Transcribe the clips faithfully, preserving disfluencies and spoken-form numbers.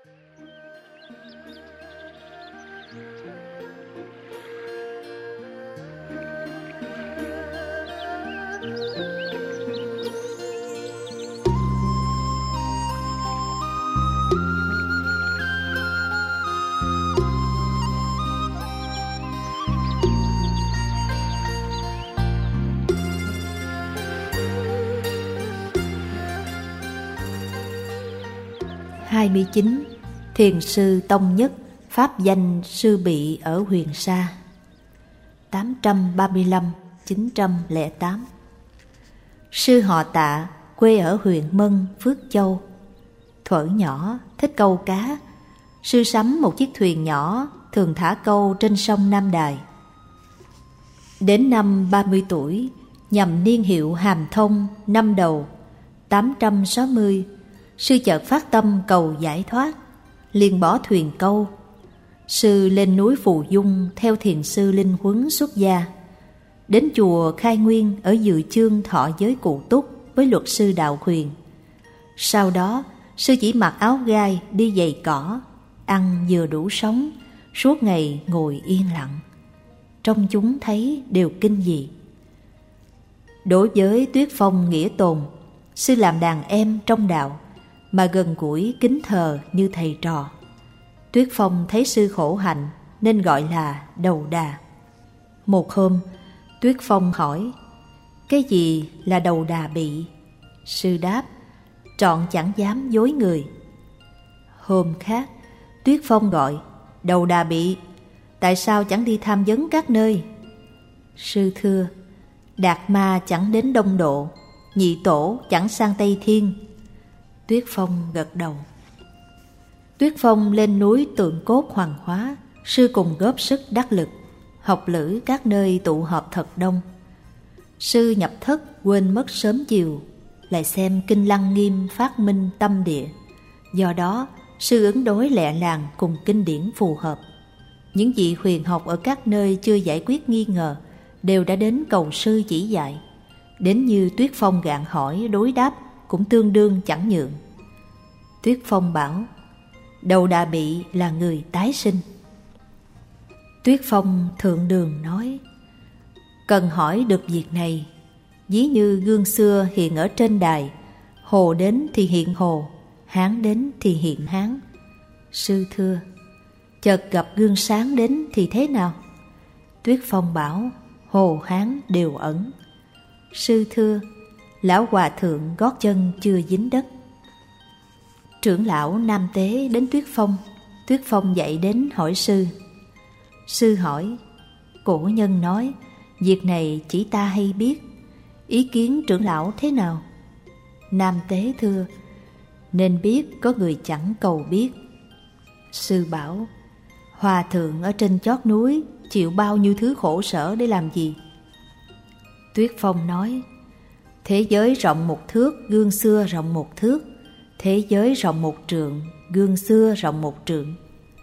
hai mươi chín. Thiền sư Tông Nhất, pháp danh Sư Bị ở Huyền Sa. Tám trăm ba mươi lăm đến chín trăm lẻ tám. Sư họ Tạ, quê ở huyện Mân, Phước Châu. Thuở nhỏ thích câu cá, sư sắm một chiếc thuyền nhỏ thường thả câu trên sông Nam Đài. Đến năm ba mươi tuổi, nhằm niên hiệu Hàm Thông năm Đầu tám trăm sáu mươi, sư chợt phát tâm cầu giải thoát, liền bỏ thuyền câu. Sư lên núi Phù Dung theo thiền sư Linh Huấn xuất gia. Đến chùa Khai Nguyên ở Dự Chương thọ giới Cụ Túc với luật sư Đạo Huyền. Sau đó, sư chỉ mặc áo gai đi giày cỏ, ăn vừa đủ sống, suốt ngày ngồi yên lặng. Trong chúng thấy đều kinh dị. Đối với Tuyết Phong Nghĩa Tồn, sư làm đàn em trong đạo, mà gần gũi kính thờ như thầy trò. Tuyết Phong thấy sư khổ hạnh nên gọi là Đầu Đà. Một hôm, Tuyết Phong hỏi: cái gì là đầu đà bị? Sư đáp: trọn chẳng dám dối người. Hôm khác, Tuyết Phong gọi: Đầu đà bị, tại sao chẳng đi tham vấn các nơi? Sư thưa: Đạt Ma chẳng đến Đông Độ, Nhị Tổ chẳng sang Tây Thiên. Tuyết Phong gật đầu. Tuyết Phong lên núi Tượng Cốt Hoàng Hóa, sư cùng góp sức đắc lực, học lữ các nơi tụ họp thật đông. Sư nhập thất quên mất sớm chiều, lại xem kinh Lăng Nghiêm phát minh tâm địa. Do đó, sư ứng đối lẹ làng cùng kinh điển phù hợp. Những vị huyền học ở các nơi chưa giải quyết nghi ngờ đều đã đến cầu sư chỉ dạy. Đến như Tuyết Phong gạn hỏi đối đáp cũng tương đương chẳng nhượng. Tuyết Phong bảo: Đầu đà bị là người tái sinh. Tuyết Phong thượng đường nói: cần hỏi được việc này, ví như gương xưa hiện ở trên đài, Hồ đến thì hiện Hồ, Hán đến thì hiện Hán. Sư thưa: chợt gặp gương sáng đến thì thế nào? Tuyết Phong bảo: Hồ Hán đều ẩn. Sư thưa: lão hòa thượng gót chân chưa dính đất. Trưởng lão Nam Tế đến Tuyết Phong. Tuyết Phong dậy đến hỏi sư. Sư hỏi: cổ nhân nói việc này chỉ ta hay biết, ý kiến trưởng lão thế nào? Nam Tế thưa: nên biết có người chẳng cầu biết. Sư bảo: hòa thượng ở trên chót núi chịu bao nhiêu thứ khổ sở để làm gì? Tuyết Phong nói: thế giới rộng một thước, gương xưa rộng một thước. Thế giới rộng một trượng, gương xưa rộng một trượng.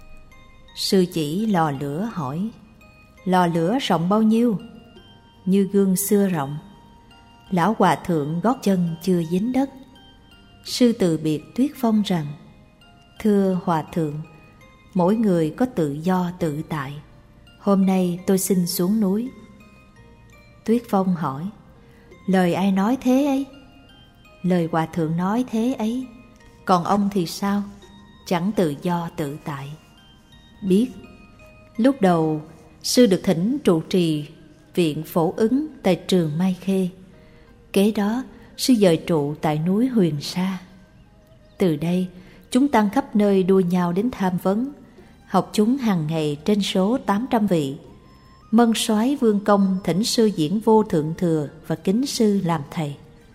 Sư chỉ lò lửa hỏi: lò lửa rộng bao nhiêu? Như gương xưa rộng. Lão hòa thượng gót chân chưa dính đất. Sư từ biệt Tuyết Phong rằng: thưa hòa thượng, mỗi người có tự do tự tại. Hôm nay tôi xin xuống núi. Tuyết Phong hỏi: lời ai nói thế ấy? Lời hòa thượng nói thế ấy. Còn ông thì sao? Chẳng tự do tự tại. Biết. Lúc đầu, sư được thỉnh trụ trì viện Phổ Ứng tại trường Mai Khê. Kế đó, sư dời trụ tại núi Huyền Sa. Từ đây, chúng tăng khắp nơi đua nhau đến tham vấn, học chúng hàng ngày trên số tám trăm vị. Mân Soái Vương Công thỉnh sư diễn Vô Thượng Thừa và kính sư làm thầy.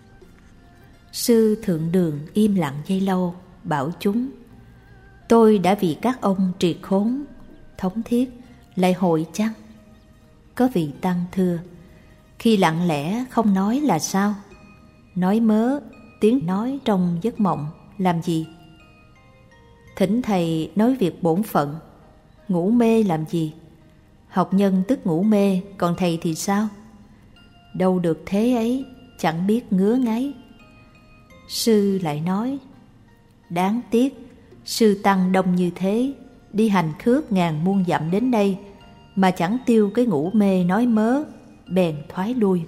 Sư thượng đường im lặng giây lâu, bảo chúng: tôi đã vì các ông triệt khốn, thống thiết, lại hội chăng? Có vị tăng thưa: khi lặng lẽ không nói là sao? Nói mớ, tiếng nói trong giấc mộng làm gì? Thỉnh thầy nói việc bổn phận. Ngủ mê làm gì? Học nhân tức ngủ mê, còn thầy thì sao? Đâu được thế ấy, chẳng biết ngứa ngáy. Sư lại nói: đáng tiếc, sư tăng đông như thế, đi hành khước ngàn muôn dặm đến đây, mà chẳng tiêu cái ngủ mê nói mớ, bèn thoái lui.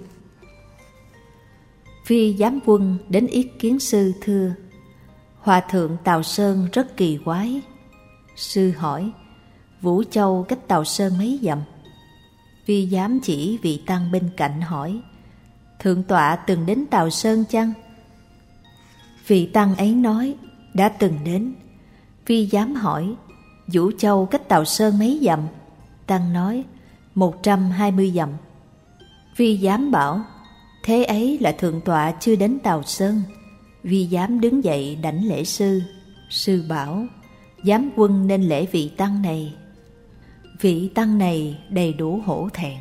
Phi giám quân đến yết kiến sư thưa: Hòa thượng Tào Sơn rất kỳ quái. Sư hỏi: Vũ Châu cách Tào Sơn mấy dặm? Phi giám chỉ vị tăng bên cạnh hỏi: Thượng tọa từng đến Tào Sơn chăng? Vị tăng ấy nói: Đã từng đến. Phi giám hỏi: Vũ Châu cách Tào Sơn mấy dặm? Tăng nói: Một trăm hai mươi dặm. Phi giám bảo: Thế ấy là thượng tọa chưa đến Tào Sơn. Phi giám đứng dậy đảnh lễ sư. Sư bảo: Giám quân nên lễ vị tăng này. Vị tăng này đầy đủ hổ thẹn.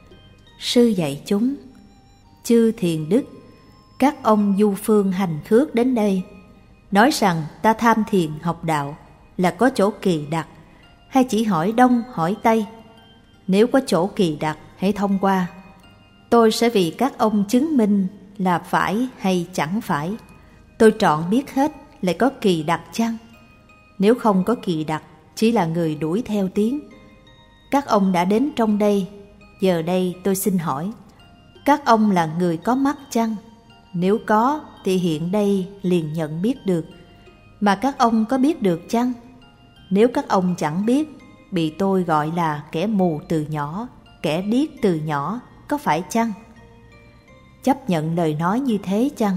Sư dạy chúng: Chư thiền đức, các ông du phương hành khước đến đây, nói rằng ta tham thiền học đạo là có chỗ kỳ đặc, hay chỉ hỏi đông hỏi tây? Nếu có chỗ kỳ đặc, hãy thông qua. Tôi sẽ vì các ông chứng minh là phải hay chẳng phải. Tôi trọn biết hết, lại có kỳ đặc chăng? Nếu không có kỳ đặc, chỉ là người đuổi theo tiếng. Các ông đã đến trong đây, giờ đây tôi xin hỏi: Các ông là người có mắt chăng? Nếu có, thì hiện đây liền nhận biết được. Mà các ông có biết được chăng? Nếu các ông chẳng biết, bị tôi gọi là kẻ mù từ nhỏ, kẻ điếc từ nhỏ, có phải chăng? Chấp nhận lời nói như thế chăng?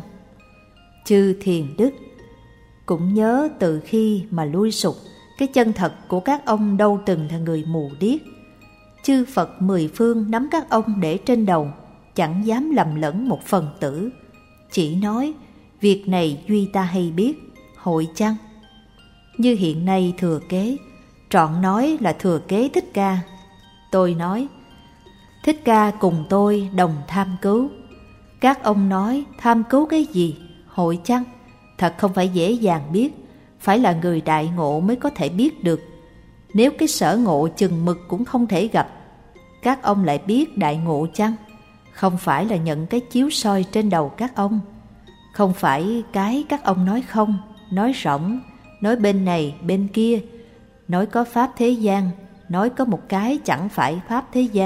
Chư thiền đức, cũng nhớ từ khi mà lui sụp, cái chân thật của các ông đâu từng là người mù điếc. Chư Phật mười phương nắm các ông để trên đầu, chẳng dám lầm lẫn một phần tử. Chỉ nói: Việc này duy ta hay biết, hội chăng? Như hiện nay thừa kế, trọn nói là thừa kế Thích Ca. Tôi nói: Thích Ca cùng tôi đồng tham cứu. Các ông nói tham cứu cái gì, hội chăng? Thật không phải dễ dàng biết, phải là người đại ngộ mới có thể biết được. Nếu cái sở ngộ chừng mực cũng không thể gặp, các ông lại biết đại ngộ chăng? Không phải là nhận cái chiếu soi trên đầu các ông. Không phải cái các ông nói không, nói rỗng, nói bên này bên kia, nói có pháp thế gian, nói có một cái chẳng phải pháp thế gian.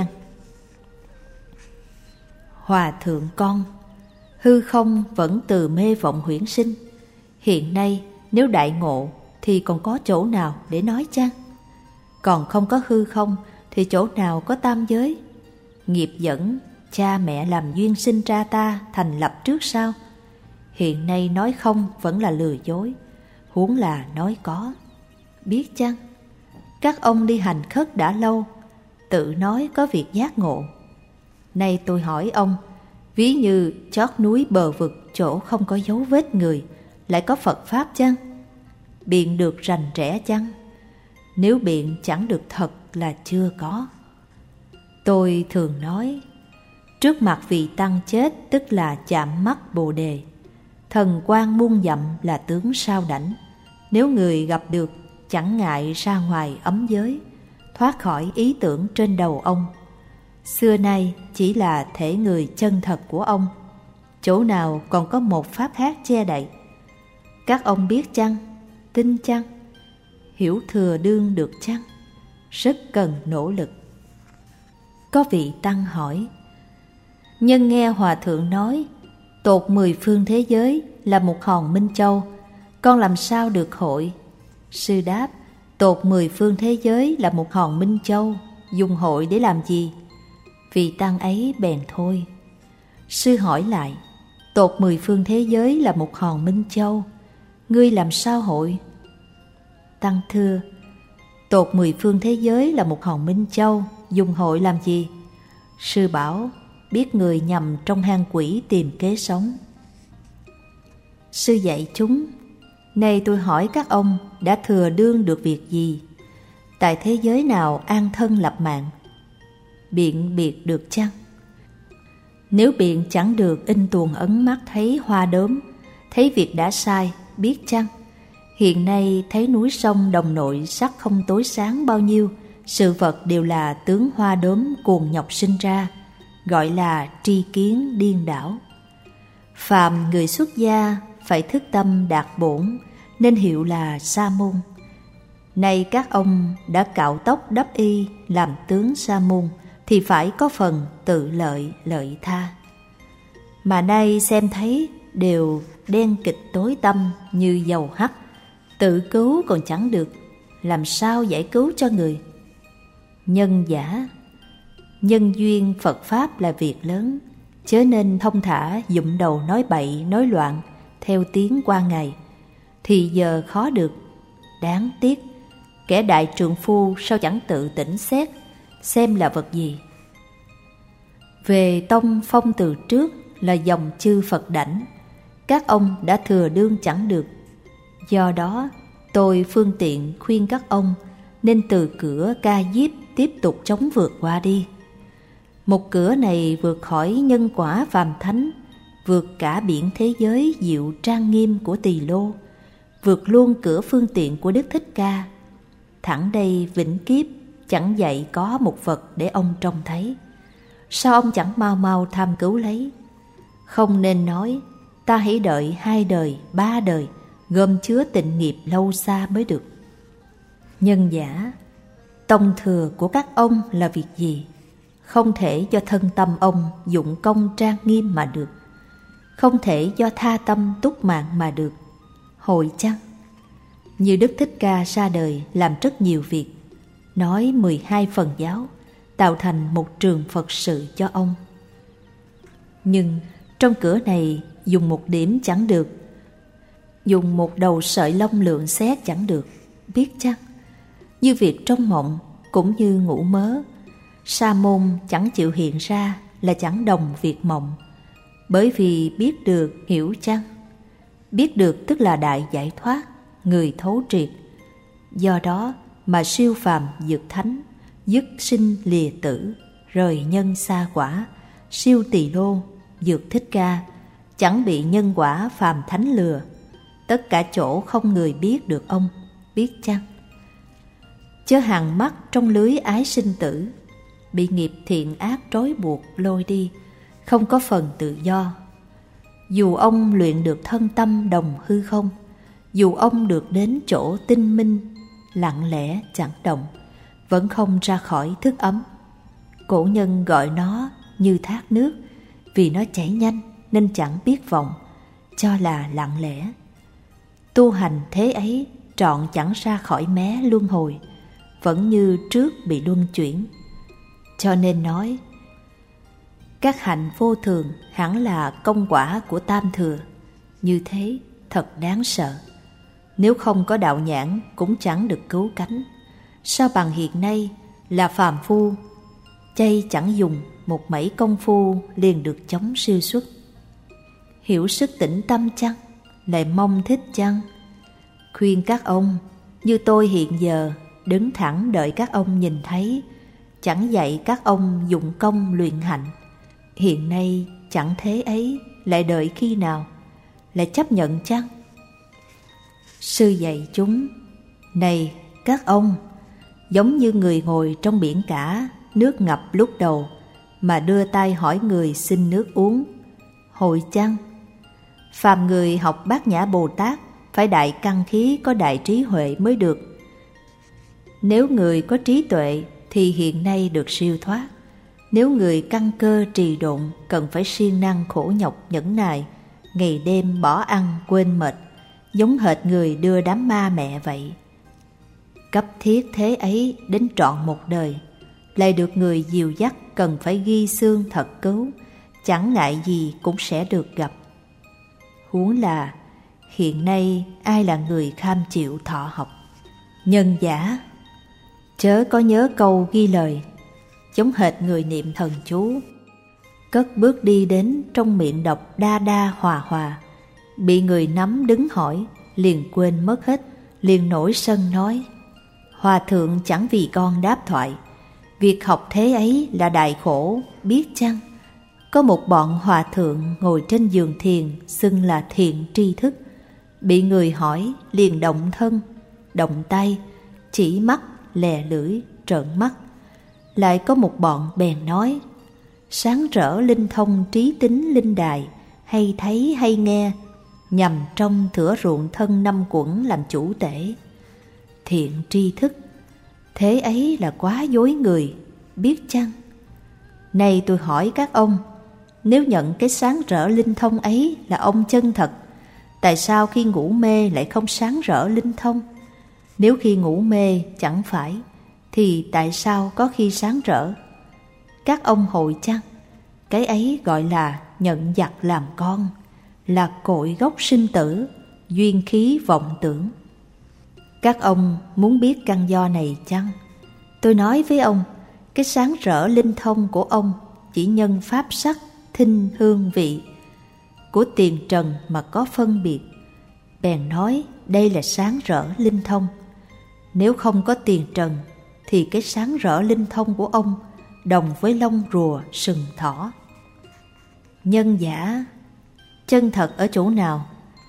Hòa thượng con, hư không vẫn từ mê vọng huyễn sinh. Hiện nay nếu đại ngộ thì còn có chỗ nào để nói chăng? Còn không có hư không thì chỗ nào có tam giới? Nghiệp dẫn, cha mẹ làm duyên sinh ra ta thành lập trước sau. Hiện nay nói không vẫn là lừa dối, huống là nói có. Biết chăng? Các ông đi hành khất đã lâu, tự nói có việc giác ngộ. Nay tôi hỏi ông, ví như chót núi bờ vực chỗ không có dấu vết người, lại có Phật Pháp chăng? Biện được rành rẽ chăng? Nếu biện chẳng được thật là chưa có. Tôi thường nói, trước mặt vị tăng chết tức là chạm mắt Bồ Đề, thần quang muôn dặm là tướng sao đảnh. Nếu người gặp được, chẳng ngại ra ngoài ấm giới, thoát khỏi ý tưởng trên đầu ông. Xưa nay chỉ là thể người chân thật của ông, chỗ nào còn có một pháp khác che đậy. Các ông biết chăng? Tin chăng? Hiểu thừa đương được chăng? Rất cần nỗ lực. Có vị tăng hỏi, nhân nghe Hòa Thượng nói tột mười phương thế giới là một hòn minh châu, con làm sao được hội? Sư đáp, tột mười phương thế giới là một hòn minh châu, dùng hội để làm gì? Vị tăng ấy bèn thôi. Sư hỏi lại, tột mười phương thế giới là một hòn minh châu, ngươi làm sao hội? Tăng thưa, tột mười phương thế giới là một hòn minh châu, dùng hội làm gì? Sư bảo, biết người nhầm trong hang quỷ tìm kế sống. Sư dạy chúng, nay tôi hỏi các ông đã thừa đương được việc gì? Tại thế giới nào an thân lập mạng? Biện biệt được chăng? Nếu biện chẳng được, in tuồng ấn mắt thấy hoa đốm, thấy việc đã sai, biết chăng? Hiện nay thấy núi sông đồng nội sắc không tối sáng bao nhiêu, sự vật đều là tướng hoa đốm cuồng nhọc sinh ra, gọi là tri kiến điên đảo. Phàm người xuất gia phải thức tâm đạt bổn, nên hiệu là Sa môn. Nay các ông đã cạo tóc đắp y làm tướng Sa môn thì phải có phần tự lợi lợi tha. Mà nay xem thấy đều đen kịch tối tăm như dầu hắt, tự cứu còn chẳng được, làm sao giải cứu cho người? Nhân giả, nhân duyên Phật Pháp là việc lớn, chớ nên thông thả dụm đầu nói bậy nói loạn theo tiếng qua ngày, thì giờ khó được. Đáng tiếc, kẻ đại trượng phu sao chẳng tự tỉnh xét, xem là vật gì. Về tông phong từ trước là dòng chư Phật đảnh, các ông đã thừa đương chẳng được. Do đó tôi phương tiện khuyên các ông nên từ cửa Ca Diếp tiếp tục chống vượt qua đi. Một cửa này vượt khỏi nhân quả phàm thánh, vượt cả biển thế giới diệu trang nghiêm của Tỳ Lô, vượt luôn cửa phương tiện của Đức Thích Ca. Thẳng đây vĩnh kiếp chẳng dạy có một vật để ông trông thấy. Sao ông chẳng mau mau tham cứu lấy? Không nên nói ta hãy đợi hai đời, ba đời, gom chứa tịnh nghiệp lâu xa mới được. Nhân giả, tông thừa của các ông là việc gì? Không thể do thân tâm ông dụng công trang nghiêm mà được, không thể do tha tâm túc mạng mà được. Hội chăng? Như Đức Thích Ca ra đời làm rất nhiều việc, nói mười hai phần giáo, tạo thành một trường Phật sự cho ông. Nhưng trong cửa này dùng một điểm chẳng được, dùng một đầu sợi lông lượng xét chẳng được, biết chăng? Như việc trong mộng cũng như ngủ mớ, Sa môn chẳng chịu hiện ra là chẳng đồng việc mộng, bởi vì biết được hiểu chăng? Biết được tức là đại giải thoát, người thấu triệt. Do đó mà siêu phàm vượt thánh, dứt sinh lìa tử, rời nhân xa quả, siêu Tỳ Lô, vượt Thích Ca, chẳng bị nhân quả phàm thánh lừa. Tất cả chỗ không người biết được ông, biết chăng? Chớ hằng mắc trong lưới ái sinh tử, bị nghiệp thiện ác trói buộc lôi đi, không có phần tự do. Dù ông luyện được thân tâm đồng hư không, dù ông được đến chỗ tinh minh, lặng lẽ chẳng động, vẫn không ra khỏi thức ấm. Cổ nhân gọi nó như thác nước, vì nó chảy nhanh nên chẳng biết vọng, cho là lặng lẽ. Tu hành thế ấy trọn chẳng ra khỏi mé luân hồi, vẫn như trước bị luân chuyển. Cho nên nói, các hạnh vô thường hẳn là công quả của tam thừa. Như thế thật đáng sợ. Nếu không có đạo nhãn cũng chẳng được cứu cánh. Sao bằng hiện nay là phàm phu, chay chẳng dùng một mảy công phu liền được chống siêu xuất. Hiểu sức tĩnh tâm chăng? Lại mong thích chăng? Khuyên các ông, như tôi hiện giờ đứng thẳng đợi các ông nhìn thấy, chẳng dạy các ông dụng công luyện hạnh. Hiện nay chẳng thế ấy, lại đợi khi nào? Lại chấp nhận chăng? Sư dạy chúng, này các ông, giống như người ngồi trong biển cả, nước ngập lúc đầu, mà đưa tay hỏi người xin nước uống. Hội chăng? Phàm người học Bát Nhã Bồ Tát phải đại căn khí có đại trí huệ mới được. Nếu người có trí tuệ thì hiện nay được siêu thoát. Nếu người căn cơ trì độn cần phải siêng năng khổ nhọc nhẫn nại, ngày đêm bỏ ăn quên mệt, giống hệt người đưa đám ma mẹ vậy. Cấp thiết thế ấy đến trọn một đời, lại được người dìu dắt cần phải ghi xương thật cứu, chẳng ngại gì cũng sẽ được gặp. Huống là hiện nay ai là người kham chịu thọ học. Nhân giả, chớ có nhớ câu ghi lời, giống hệt người niệm thần chú, cất bước đi đến trong miệng đọc đa đa hòa hòa, bị người nắm đứng hỏi, liền quên mất hết, liền nổi sân nói: Hòa thượng chẳng vì con đáp thoại, việc học thế ấy là đại khổ, biết chăng? Có một bọn hòa thượng ngồi trên giường thiền, xưng là thiện tri thức, bị người hỏi liền động thân, động tay, chỉ mắt, lè lưỡi, trợn mắt. Lại có một bọn bèn nói: sáng rỡ linh thông trí tính linh đài, hay thấy hay nghe, nhằm trong thửa ruộng thân năm quẩn làm chủ tể. Thiện tri thức, thế ấy là quá dối người, biết chăng? Nay tôi hỏi các ông, nếu nhận cái sáng rỡ linh thông ấy là ông chân thật, tại sao khi ngủ mê lại không sáng rỡ linh thông? Nếu khi ngủ mê chẳng phải, thì tại sao có khi sáng rỡ? Các ông hội chăng? Cái ấy gọi là nhận giặc làm con, là cội gốc sinh tử, duyên khí vọng tưởng. Các ông muốn biết căn do này chăng? Tôi nói với ông, cái sáng rỡ linh thông của ông chỉ nhân pháp sắc, thinh hương vị của tiền trần mà có phân biệt, bèn nói đây là sáng rỡ linh thông. Nếu không có tiền trần thì cái sáng rỡ linh thông của ông đồng với lông rùa sừng thỏ. Nhân giả, chân thật ở chỗ nào?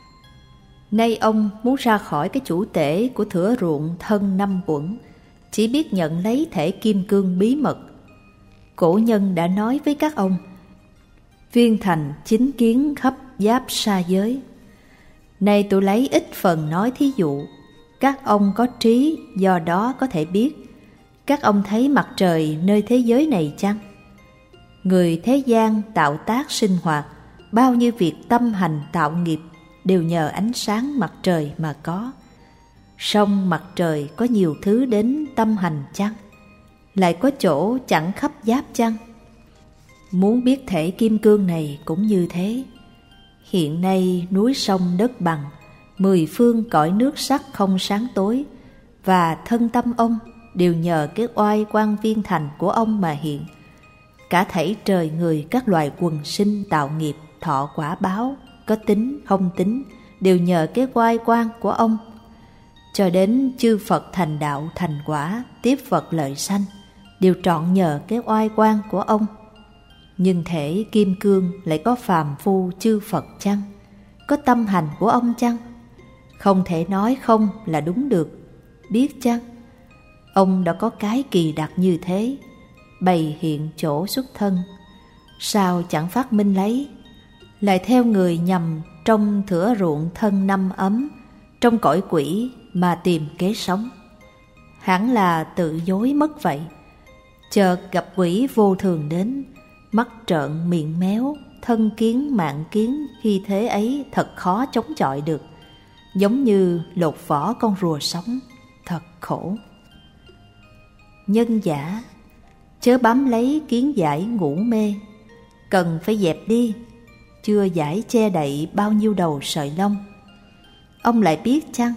Nay ông muốn ra khỏi cái chủ tể của thửa ruộng thân năm uẩn, chỉ biết nhận lấy thể kim cương bí mật. Cổ nhân đã nói với các ông, viên thành chính kiến khắp giáp sa giới. Nay tôi lấy ít phần nói thí dụ, các ông có trí do đó có thể biết. Các ông thấy mặt trời nơi thế giới này chăng? Người thế gian tạo tác sinh hoạt, bao nhiêu việc tâm hành tạo nghiệp đều nhờ ánh sáng mặt trời mà có. Song mặt trời có nhiều thứ đến tâm hành chăng? Lại có chỗ chẳng khắp giáp chăng? Muốn biết thể kim cương này cũng như thế. Hiện nay núi sông đất bằng, mười phương cõi nước sắc không sáng tối, và thân tâm ông đều nhờ cái oai quang viên thành của ông mà hiện. Cả thảy trời người các loài quần sinh tạo nghiệp, thọ quả báo, có tính không tính, đều nhờ cái oai quang của ông. Cho đến chư Phật thành đạo thành quả, tiếp Phật lợi sanh, đều trọn nhờ cái oai quang của ông. Nhưng thể kim cương lại có phàm phu chư Phật chăng? Có tâm hành của ông chăng? Không thể nói không là đúng được, biết chăng? Ông đã có cái kỳ đặc như thế, bày hiện chỗ xuất thân, sao chẳng phát minh lấy? Lại theo người nhằm trong thửa ruộng thân năm ấm, trong cõi quỷ mà tìm kế sống. Hẳn là tự dối mất vậy. Chợt gặp quỷ vô thường đến, mắt trợn miệng méo, thân kiến mạng kiến, khi thế ấy thật khó chống chọi được. Giống như lột vỏ con rùa sống, thật khổ. Nhân giả, chớ bám lấy kiến giải ngủ mê, cần phải dẹp đi, chưa giải che đậy bao nhiêu đầu sợi lông. Ông lại biết chăng?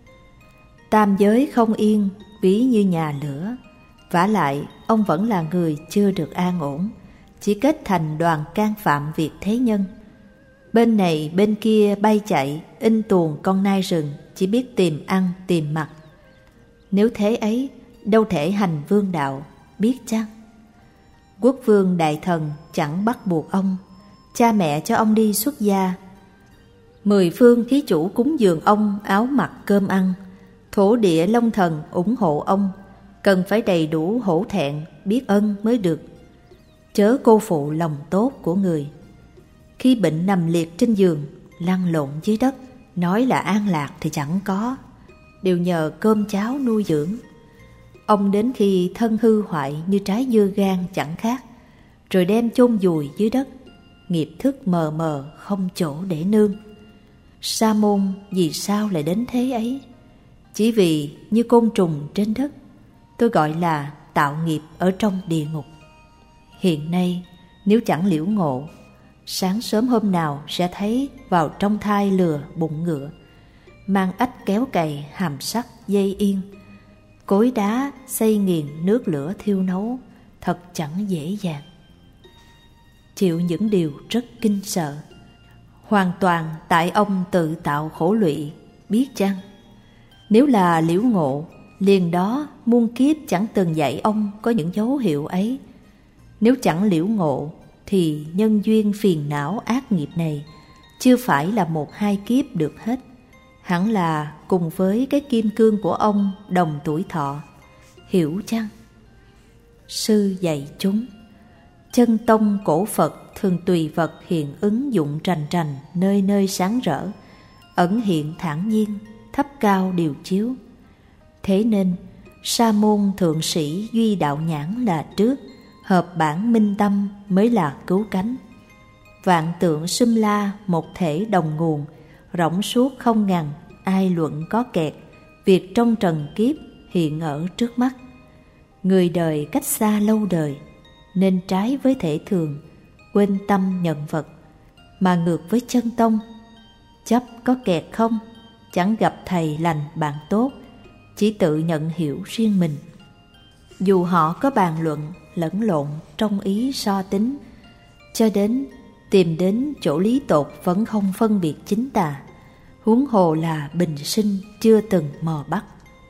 Tam giới không yên, ví như nhà lửa. Vả lại, ông vẫn là người chưa được an ổn, chỉ kết thành đoàn can phạm việc thế nhân. Bên này bên kia bay chạy, in tuồng con nai rừng, chỉ biết tìm ăn tìm mặc. Nếu thế ấy, đâu thể hành vương đạo, biết chăng? Quốc vương đại thần chẳng bắt buộc ông, cha mẹ cho ông đi xuất gia. Mười phương thí chủ cúng dường ông áo mặc cơm ăn, thổ địa long thần ủng hộ ông, cần phải đầy đủ hổ thẹn, biết ơn mới được. Chớ cô phụ lòng tốt của người. Khi bệnh nằm liệt trên giường, lăn lộn dưới đất, nói là an lạc thì chẳng có, đều nhờ cơm cháo nuôi dưỡng. Ông đến khi thân hư hoại như trái dưa gan chẳng khác, rồi đem chôn vùi dưới đất, nghiệp thức mờ mờ không chỗ để nương. Sa môn vì sao lại đến thế ấy? Chỉ vì như côn trùng trên đất, tôi gọi là tạo nghiệp ở trong địa ngục. Hiện nay nếu chẳng liễu ngộ, sáng sớm hôm nào sẽ thấy vào trong thai lừa bụng ngựa, mang ách kéo cày hàm sắt dây yên, cối đá xây nghiền nước lửa thiêu nấu, thật chẳng dễ dàng. Chịu những điều rất kinh sợ, hoàn toàn tại ông tự tạo khổ lụy, biết chăng? Nếu là liễu ngộ, liền đó muôn kiếp chẳng từng dạy ông có những dấu hiệu ấy. Nếu chẳng liễu ngộ, thì nhân duyên phiền não ác nghiệp này chưa phải là một hai kiếp được hết, hẳn là cùng với cái kim cương của ông đồng tuổi thọ, hiểu chăng? Sư dạy chúng, chân tông cổ Phật thường tùy vật hiện ứng dụng trành trành, nơi nơi sáng rỡ, ẩn hiện thản nhiên, thấp cao đều chiếu. Thế nên sa môn thượng sĩ duy đạo nhãn là trước, hợp bản minh tâm mới là cứu cánh. Vạn tượng sum la một thể đồng nguồn, rỗng suốt không ngần, ai luận có kẹt, việc trong trần kiếp hiện ở trước mắt. Người đời cách xa lâu đời, nên trái với thể thường, quên tâm nhận vật, mà ngược với chân tông. Chấp có kẹt không, chẳng gặp thầy lành bạn tốt, chỉ tự nhận hiểu riêng mình. Dù họ có bàn luận lẫn lộn trong ý so tính, cho đến tìm đến chỗ lý tột vẫn không phân biệt chính tà, huống hồ là bình sinh chưa từng mò bắt.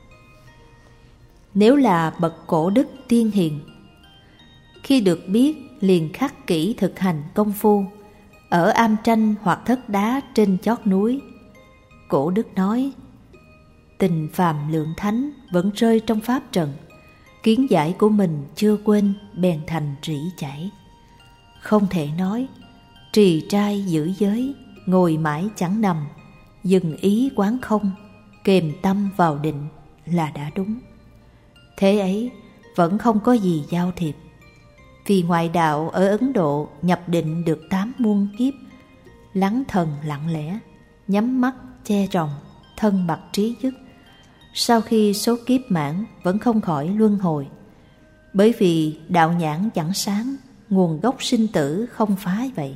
Nếu là bậc cổ đức tiên hiền, khi được biết liền khắc kỹ thực hành công phu, ở am tranh hoặc thất đá trên chót núi. Cổ đức nói, tình phàm lượng thánh vẫn rơi trong pháp trần, kiến giải của mình chưa quên bèn thành rỉ chảy. Không thể nói, trì trai giữ giới, ngồi mãi chẳng nằm, dừng ý quán không, kềm tâm vào định là đã đúng. Thế ấy vẫn không có gì giao thiệp. Vì ngoại đạo ở Ấn Độ nhập định được tám muôn kiếp, lắng thần lặng lẽ, nhắm mắt che ròng, thân bặt trí dứt. Sau khi số kiếp mãn vẫn không khỏi luân hồi, bởi vì đạo nhãn chẳng sáng, nguồn gốc sinh tử không phá vậy.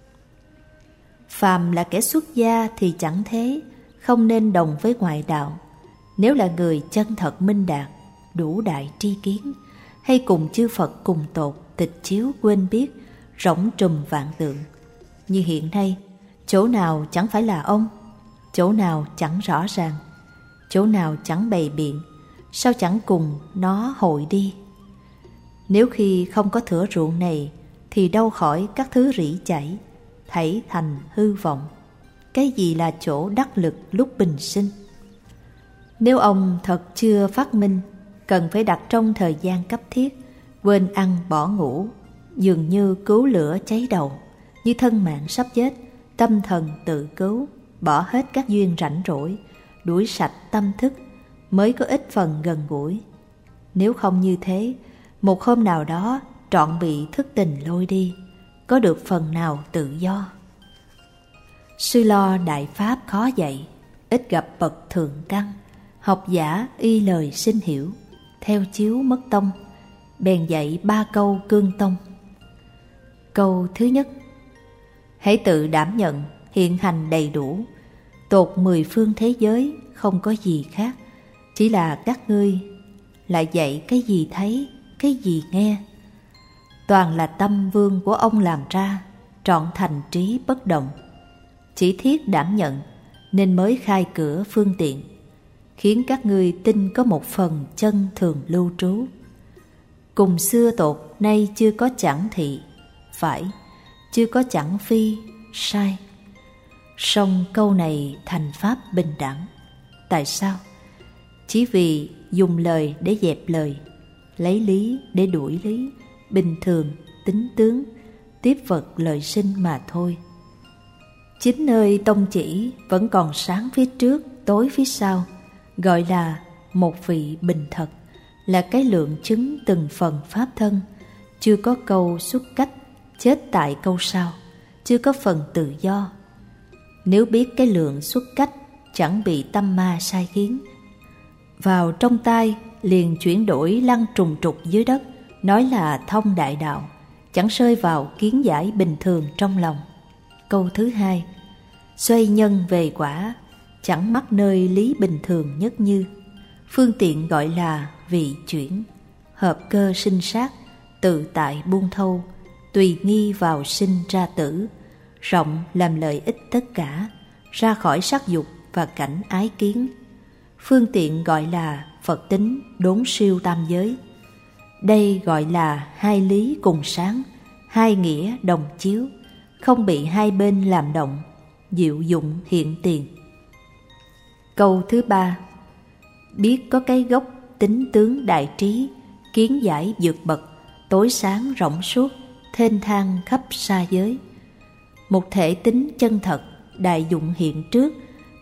Phàm là kẻ xuất gia thì chẳng thế, không nên đồng với ngoại đạo. Nếu là người chân thật minh đạt, đủ đại tri kiến, hay cùng chư Phật cùng tột, tịch chiếu quên biết, rỗng trùm vạn tượng. Như hiện nay, chỗ nào chẳng phải là ông, chỗ nào chẳng rõ ràng, chỗ nào chẳng bày biện, sao chẳng cùng nó hội đi. Nếu khi không có thửa ruộng này, thì đâu khỏi các thứ rỉ chảy, thảy thành hư vọng. Cái gì là chỗ đắc lực lúc bình sinh? Nếu ông thật chưa phát minh, cần phải đặt trong thời gian cấp thiết, quên ăn bỏ ngủ, dường như cứu lửa cháy đầu, như thân mạng sắp chết, tâm thần tự cứu, bỏ hết các duyên rảnh rỗi, đuổi sạch tâm thức, mới có ít phần gần gũi. Nếu không như thế, một hôm nào đó trọn bị thức tình lôi đi, có được phần nào tự do. Sư lo đại pháp khó dạy, ít gặp bậc thượng căn, học giả y lời xin hiểu, theo chiếu mất tông, bèn dạy ba câu cương tông. Câu thứ nhất, hãy tự đảm nhận hiện hành đầy đủ, tột mười phương thế giới không có gì khác, chỉ là các ngươi lại dạy cái gì thấy, cái gì nghe. Toàn là tâm vương của ông làm ra, trọn thành trí bất động. Chỉ thiết đảm nhận nên mới khai cửa phương tiện, khiến các ngươi tin có một phần chân thường lưu trú. Cùng xưa tột nay chưa có chẳng thị, phải, chưa có chẳng phi, sai. Song câu này thành pháp bình đẳng. Tại sao? Chỉ vì dùng lời để dẹp lời, lấy lý để đuổi lý, bình thường, tính tướng, tiếp vật lợi sinh mà thôi. Chính nơi tông chỉ vẫn còn sáng phía trước, tối phía sau, gọi là một vị bình thật, là cái lượng chứng từng phần pháp thân, chưa có câu xuất cách, chết tại câu sau, chưa có phần tự do. Nếu biết cái lượng xuất cách, chẳng bị tâm ma sai khiến, vào trong tai liền chuyển đổi lăn trùng trục dưới đất, nói là thông đại đạo, chẳng rơi vào kiến giải bình thường trong lòng. Câu thứ hai, xoay nhân về quả, chẳng mắc nơi lý bình thường nhất như, phương tiện gọi là vị chuyển, hợp cơ sinh sát, tự tại buông thâu, tùy nghi vào sinh ra tử, rộng làm lợi ích tất cả, ra khỏi sắc dục và cảnh ái kiến. Phương tiện gọi là Phật tính đốn siêu tam giới. Đây gọi là hai lý cùng sáng, hai nghĩa đồng chiếu, không bị hai bên làm động, diệu dụng hiện tiền. Câu thứ ba, biết có cái gốc tính tướng đại trí, kiến giải vượt bậc, tối sáng rộng suốt, thênh thang khắp xa giới. Một thể tính chân thật, đại dụng hiện trước,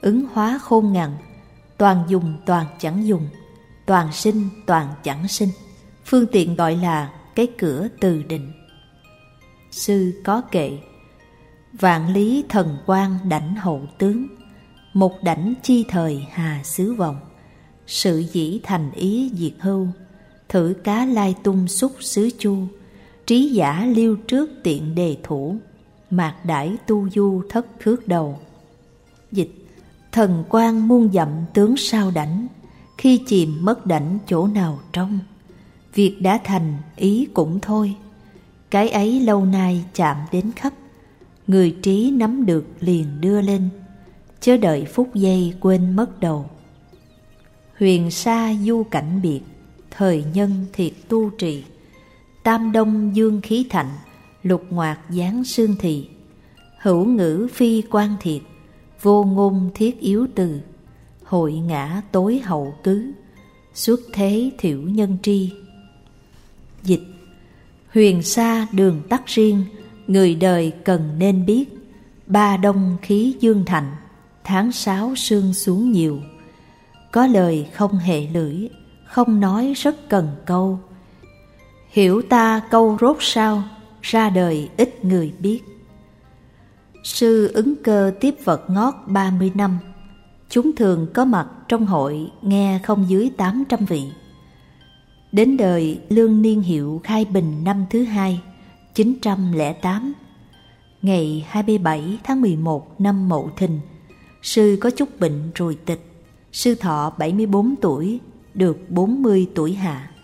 ứng hóa khôn ngần, toàn dùng toàn chẳng dùng, toàn sinh toàn chẳng sinh. Phương tiện gọi là cái cửa từ định. Sư có kệ: vạn lý thần quang đảnh hậu tướng, một đảnh chi thời hà xứ vọng. Sự dĩ thành ý diệt hưu, thử cá lai tung xúc xứ chu. Trí giả liêu trước tiện đề thủ, mạc đãi tu du thất khước đầu. Dịch: thần quang muôn dặm tướng sao đảnh, khi chìm mất đảnh chỗ nào trong. Việc đã thành ý cũng thôi, cái ấy lâu nay chạm đến khắp. Người trí nắm được liền đưa lên, chớ đợi phút giây quên mất đầu. Huyền sa du cảnh biệt, thời nhân thiệt tu trì. Tam đông dương khí thạnh, lục ngoạc giáng sương thị. Hữu ngữ phi quan thiệt, vô ngôn thiết yếu từ. Hội ngã tối hậu cứ, xuất thế thiểu nhân tri. Dịch: huyền sa đường tắt riêng, người đời cần nên biết. Ba đông khí dương thạnh, tháng sáu sương xuống nhiều. Có lời không hệ lưỡi, không nói rất cần câu. Hiểu ta câu rốt sao, ra đời ít người biết. Sư Ứng Cơ tiếp vật ngót ba mươi năm. Chúng thường có mặt trong hội nghe không dưới tám trăm vị. Đến đời Lương Niên Hiệu khai bình năm thứ hai, chín trăm lẻ tám. Ngày hai mươi bảy tháng mười một năm Mậu Thìn, sư có chút bệnh rồi tịch. Sư thọ bảy mươi bốn tuổi, được bốn mươi tuổi hạ.